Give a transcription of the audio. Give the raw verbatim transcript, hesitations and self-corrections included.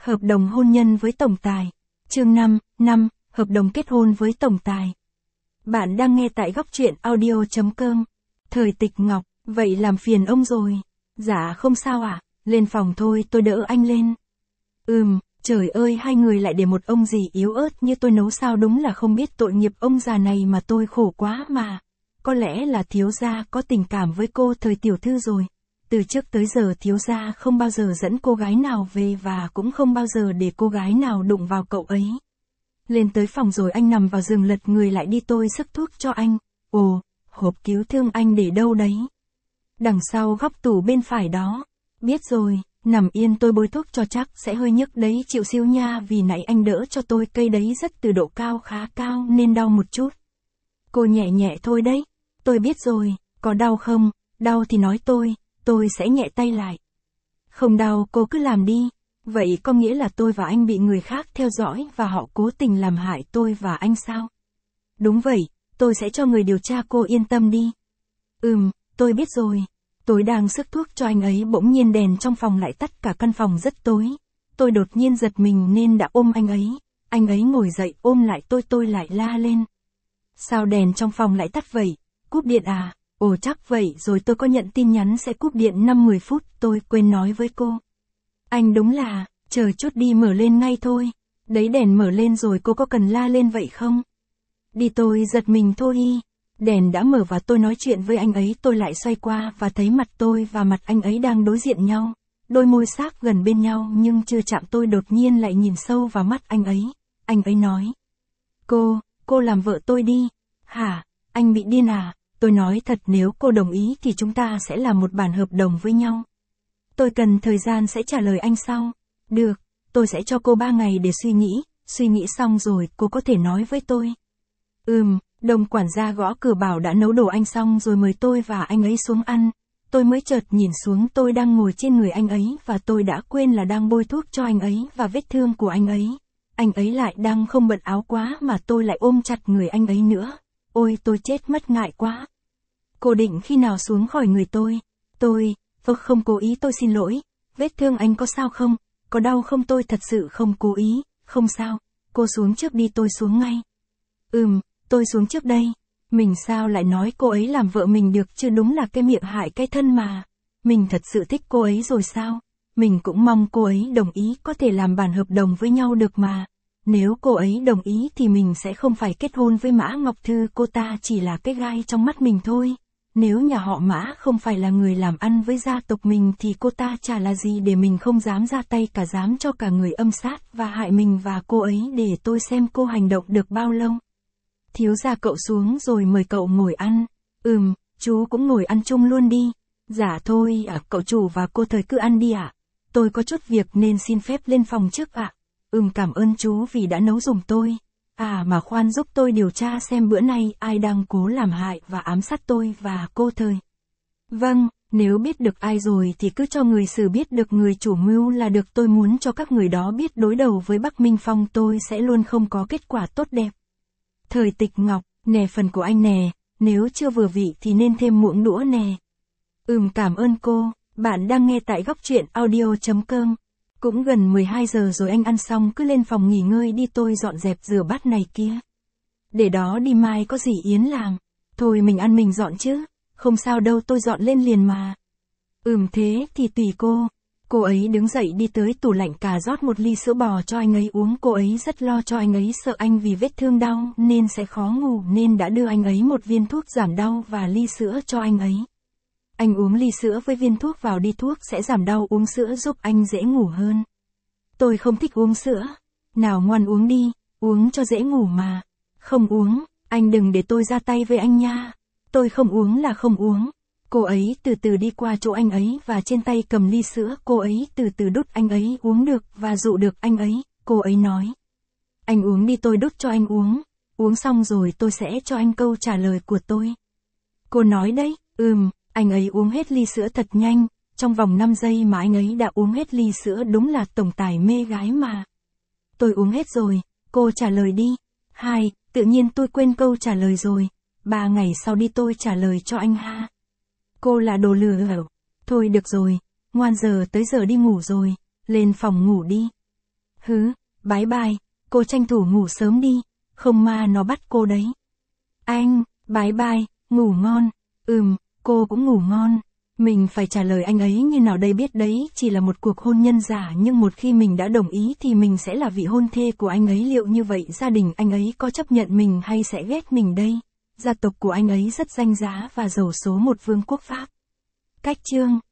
Hợp đồng hôn nhân với tổng tài. Chương năm, năm, hợp đồng kết hôn với tổng tài. Bạn đang nghe tại góc truyện audio chấm com. Thời Tịch Ngọc, vậy làm phiền ông rồi. Dạ không sao ạ, à? Lên phòng thôi tôi đỡ anh lên. Ừm, trời ơi hai người lại để một ông gì yếu ớt như tôi nấu sao, đúng là không biết tội nghiệp ông già này mà tôi khổ quá mà. Có lẽ là thiếu gia có tình cảm với cô Thời tiểu thư rồi. Từ trước tới giờ thiếu gia không bao giờ dẫn cô gái nào về và cũng không bao giờ để cô gái nào đụng vào cậu ấy. Lên tới phòng rồi anh nằm vào giường lật người lại đi tôi sức thuốc cho anh. Ồ, hộp cứu thương anh để đâu đấy? Đằng sau góc tủ bên phải đó. Biết rồi, nằm yên tôi bôi thuốc cho chắc sẽ hơi nhức đấy chịu siêu nha, vì nãy anh đỡ cho tôi cây đấy rất từ độ cao khá cao nên đau một chút. Cô nhẹ nhẹ thôi đấy. Tôi biết rồi, có đau không? Đau thì nói tôi, tôi sẽ nhẹ tay lại. Không đau cô cứ làm đi. Vậy có nghĩa là tôi và anh bị người khác theo dõi và họ cố tình làm hại tôi và anh sao? Đúng vậy, tôi sẽ cho người điều tra, cô yên tâm đi. Ừm, tôi biết rồi. Tôi đang sức thuốc cho anh ấy bỗng nhiên đèn trong phòng lại tắt, cả căn phòng rất tối. Tôi đột nhiên giật mình nên đã ôm anh ấy. Anh ấy ngồi dậy ôm lại tôi tôi lại la lên. Sao đèn trong phòng lại tắt vậy? Cúp điện à? Ồ chắc vậy rồi, tôi có nhận tin nhắn sẽ cúp điện năm mười phút, tôi quên nói với cô. Anh đúng là, chờ chút đi mở lên ngay thôi. Đấy đèn mở lên rồi, cô có cần la lên vậy không? Đi, tôi giật mình thôi y. Đèn đã mở và tôi nói chuyện với anh ấy, tôi lại xoay qua và thấy mặt tôi và mặt anh ấy đang đối diện nhau. Đôi môi sát gần bên nhau nhưng chưa chạm, tôi đột nhiên lại nhìn sâu vào mắt anh ấy. Anh ấy nói. Cô, cô làm vợ tôi đi. Hả, anh bị điên à? Tôi nói thật, nếu cô đồng ý thì chúng ta sẽ làm một bản hợp đồng với nhau. Tôi cần thời gian sẽ trả lời anh sau. Được, tôi sẽ cho cô ba ngày để suy nghĩ, suy nghĩ xong rồi cô có thể nói với tôi. Ừm, đồng quản gia gõ cửa bảo đã nấu đồ anh xong rồi mời tôi và anh ấy xuống ăn. Tôi mới chợt nhìn xuống, tôi đang ngồi trên người anh ấy và tôi đã quên là đang bôi thuốc cho anh ấy và vết thương của anh ấy. Anh ấy lại đang không bận áo quá mà tôi lại ôm chặt người anh ấy nữa. Ôi tôi chết mất, ngại quá. Cô định khi nào xuống khỏi người tôi? Tôi, tôi không cố ý, tôi xin lỗi. Vết thương anh có sao không? Có đau không? Tôi thật sự không cố ý. Không sao. Cô xuống trước đi, tôi xuống ngay. Ừm, tôi xuống trước đây. Mình sao lại nói cô ấy làm vợ mình được chứ, đúng là cái miệng hại cái thân mà. Mình thật sự thích cô ấy rồi sao? Mình cũng mong cô ấy đồng ý, có thể làm bản hợp đồng với nhau được mà. Nếu cô ấy đồng ý thì mình sẽ không phải kết hôn với Mã Ngọc Thư, cô ta chỉ là cái gai trong mắt mình thôi. Nếu nhà họ Mã không phải là người làm ăn với gia tộc mình thì cô ta chả là gì để mình không dám ra tay, cả dám cho cả người âm sát và hại mình và cô ấy, để tôi xem cô hành động được bao lâu. Thiếu gia cậu xuống rồi mời cậu ngồi ăn. Ừm, chú cũng ngồi ăn chung luôn đi. Dạ thôi ạ, à, cậu chủ và cô Thời cứ ăn đi ạ. À. Tôi có chút việc nên xin phép lên phòng trước ạ. À. Ừm, cảm ơn chú vì đã nấu giùm tôi. À mà khoan, giúp tôi điều tra xem bữa nay ai đang cố làm hại và ám sát tôi và cô Thời. Vâng, nếu biết được ai rồi thì cứ cho người xử biết được người chủ mưu là được. Tôi muốn cho các người đó biết đối đầu với Bắc Minh Phong tôi sẽ luôn không có kết quả tốt đẹp. Thời Tịch Ngọc, nè phần của anh nè, nếu chưa vừa vị thì nên thêm muỗng đũa nè. Ừm, cảm ơn cô. Bạn đang nghe tại góc truyện audio chấm com. Cũng gần mười hai giờ rồi, anh ăn xong cứ lên phòng nghỉ ngơi đi, tôi dọn dẹp rửa bát này kia. Để đó đi, mai có gì Yến làm. Thôi mình ăn mình dọn chứ. Không sao đâu, tôi dọn lên liền mà. Ừm thế thì tùy cô. Cô ấy đứng dậy đi tới tủ lạnh cà rót một ly sữa bò cho anh ấy uống. Cô ấy rất lo cho anh ấy, sợ anh vì vết thương đau nên sẽ khó ngủ nên đã đưa anh ấy một viên thuốc giảm đau và ly sữa cho anh ấy. Anh uống ly sữa với viên thuốc vào đi, thuốc sẽ giảm đau, uống sữa giúp anh dễ ngủ hơn. Tôi không thích uống sữa. Nào ngoan uống đi, uống cho dễ ngủ mà. Không uống, anh đừng để tôi ra tay với anh nha. Tôi không uống là không uống. Cô ấy từ từ đi qua chỗ anh ấy và trên tay cầm ly sữa, cô ấy từ từ đút anh ấy uống được và dụ được anh ấy. Cô ấy nói. Anh uống đi, tôi đút cho anh uống. Uống xong rồi tôi sẽ cho anh câu trả lời của tôi. Cô nói đấy, ừm. Anh ấy uống hết ly sữa thật nhanh, trong vòng năm giây mà anh ấy đã uống hết ly sữa, đúng là tổng tài mê gái mà. Tôi uống hết rồi, cô trả lời đi. Hai, tự nhiên tôi quên câu trả lời rồi. Ba ngày sau đi tôi trả lời cho anh ha. Cô là đồ lừa hả? Thôi được rồi, ngoan giờ tới giờ đi ngủ rồi, lên phòng ngủ đi. Hứ, bái bai, cô tranh thủ ngủ sớm đi, không ma nó bắt cô đấy. Anh, bái bai, ngủ ngon. Ừm, cô cũng ngủ ngon. Mình phải trả lời anh ấy như nào đây, biết đấy chỉ là một cuộc hôn nhân giả, nhưng một khi mình đã đồng ý thì mình sẽ là vị hôn thê của anh ấy. Liệu như vậy gia đình anh ấy có chấp nhận mình hay sẽ ghét mình đây? Gia tộc của anh ấy rất danh giá và giàu số một vương quốc Pháp. Cách chương